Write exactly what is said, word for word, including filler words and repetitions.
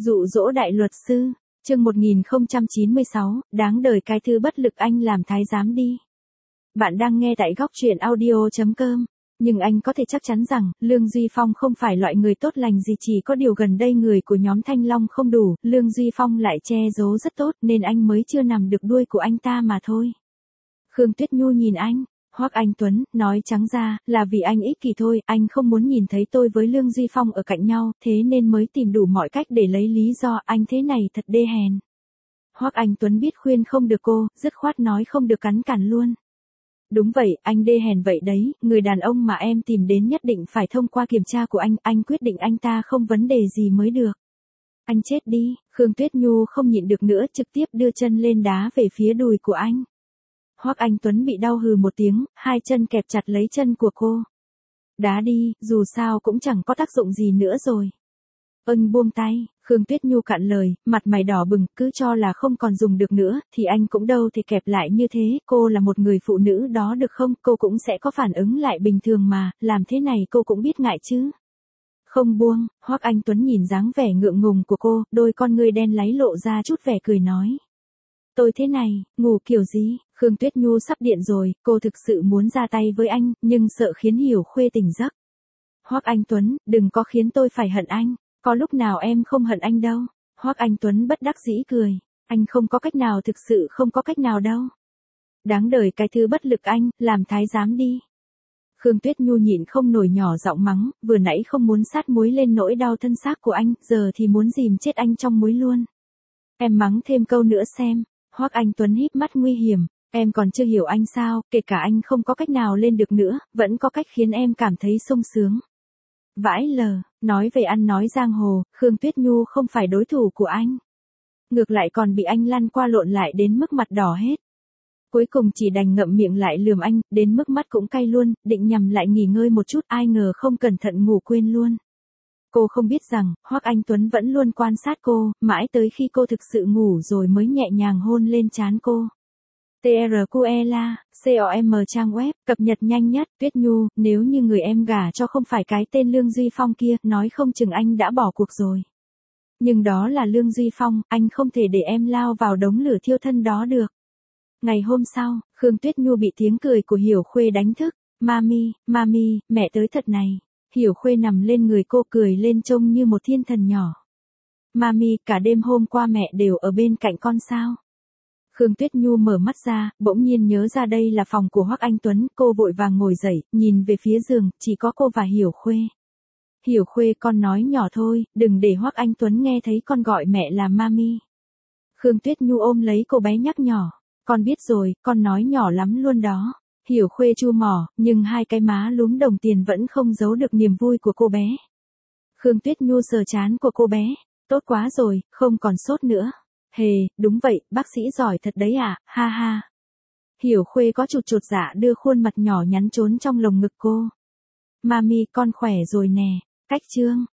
Dụ dỗ đại luật sư, chương một nghìn không trăm chín mươi sáu, đáng đời cái thứ bất lực anh làm thái giám đi. Bạn đang nghe tại góc truyện audio chấm com, nhưng anh có thể chắc chắn rằng, Lương Duy Phong không phải loại người tốt lành gì, chỉ có điều gần đây người của nhóm Thanh Long không đủ, Lương Duy Phong lại che giấu rất tốt nên anh mới chưa nằm được đuôi của anh ta mà thôi. Khương Tuyết Nhu nhìn anh. Hoắc Anh Tuấn, nói trắng ra, là vì anh ích kỷ thôi, anh không muốn nhìn thấy tôi với Lương Duy Phong ở cạnh nhau, thế nên mới tìm đủ mọi cách để lấy lý do, anh thế này thật đê hèn. Hoắc Anh Tuấn biết khuyên không được cô, dứt khoát nói không được cắn cản luôn. Đúng vậy, anh đê hèn vậy đấy, người đàn ông mà em tìm đến nhất định phải thông qua kiểm tra của anh, anh quyết định anh ta không vấn đề gì mới được. Anh chết đi, Khương Tuyết Nhu không nhịn được nữa, trực tiếp đưa chân lên đá về phía đùi của anh. Hoắc Anh Tuấn bị đau hừ một tiếng, hai chân kẹp chặt lấy chân của cô. Đá đi, dù sao cũng chẳng có tác dụng gì nữa rồi. Ân buông tay, Khương Tuyết Nhu cạn lời, mặt mày đỏ bừng, cứ cho là không còn dùng được nữa, thì anh cũng đâu thể kẹp lại như thế, cô là một người phụ nữ đó được không, cô cũng sẽ có phản ứng lại bình thường mà, làm thế này cô cũng biết ngại chứ. Không buông, Hoắc Anh Tuấn nhìn dáng vẻ ngượng ngùng của cô, đôi con ngươi đen láy lộ ra chút vẻ cười nói. Tôi thế này, ngủ kiểu gì, Khương Tuyết Nhu sắp điện rồi, cô thực sự muốn ra tay với anh, nhưng sợ khiến Hiểu Khuê tỉnh giấc. Hoắc Anh Tuấn, đừng có khiến tôi phải hận anh, có lúc nào em không hận anh đâu. Hoắc Anh Tuấn bất đắc dĩ cười, anh không có cách nào, thực sự không có cách nào đâu. Đáng đời cái thứ bất lực anh, làm thái giám đi. Khương Tuyết Nhu nhịn không nổi nhỏ giọng mắng, vừa nãy không muốn sát muối lên nỗi đau thân xác của anh, giờ thì muốn dìm chết anh trong muối luôn. Em mắng thêm câu nữa xem. Hoắc Anh Tuấn híp mắt nguy hiểm, em còn chưa hiểu anh sao, kể cả anh không có cách nào lên được nữa, vẫn có cách khiến em cảm thấy sung sướng. Vãi lờ, nói về ăn nói giang hồ, Khương Tuyết Nhu không phải đối thủ của anh. Ngược lại còn bị anh lăn qua lộn lại đến mức mặt đỏ hết. Cuối cùng chỉ đành ngậm miệng lại lườm anh, đến mức mắt cũng cay luôn, định nhằm lại nghỉ ngơi một chút, ai ngờ không cẩn thận ngủ quên luôn. Cô không biết rằng, Hoắc Anh Tuấn vẫn luôn quan sát cô, mãi tới khi cô thực sự ngủ rồi mới nhẹ nhàng hôn lên trán cô. tê rờ quy e L A, com trang web, cập nhật nhanh nhất, Tuyết Nhu, nếu như người em gả cho không phải cái tên Lương Duy Phong kia, nói không chừng anh đã bỏ cuộc rồi. Nhưng đó là Lương Duy Phong, anh không thể để em lao vào đống lửa thiêu thân đó được. Ngày hôm sau, Khương Tuyết Nhu bị tiếng cười của Hiểu Khuê đánh thức, Mami, Mami, mẹ tới thật này. Hiểu Khuê nằm lên người cô cười lên trông như một thiên thần nhỏ. Mami, cả đêm hôm qua mẹ đều ở bên cạnh con sao? Khương Tuyết Nhu mở mắt ra, bỗng nhiên nhớ ra đây là phòng của Hoắc Anh Tuấn, cô vội vàng ngồi dậy, nhìn về phía giường, chỉ có cô và Hiểu Khuê. Hiểu Khuê, con nói nhỏ thôi, đừng để Hoắc Anh Tuấn nghe thấy con gọi mẹ là Mami. Khương Tuyết Nhu ôm lấy cô bé nhắc nhỏ, con biết rồi, con nói nhỏ lắm luôn đó. Hiểu Khuê chu mỏ, nhưng hai cái má lúm đồng tiền vẫn không giấu được niềm vui của cô bé. Khương Tuyết Nhu sờ trán của cô bé, tốt quá rồi, không còn sốt nữa. Hề, đúng vậy, bác sĩ giỏi thật đấy à, ha ha. Hiểu Khuê có chụt chụt dạ đưa khuôn mặt nhỏ nhắn trốn trong lồng ngực cô. Mami, con khỏe rồi nè, cách chương.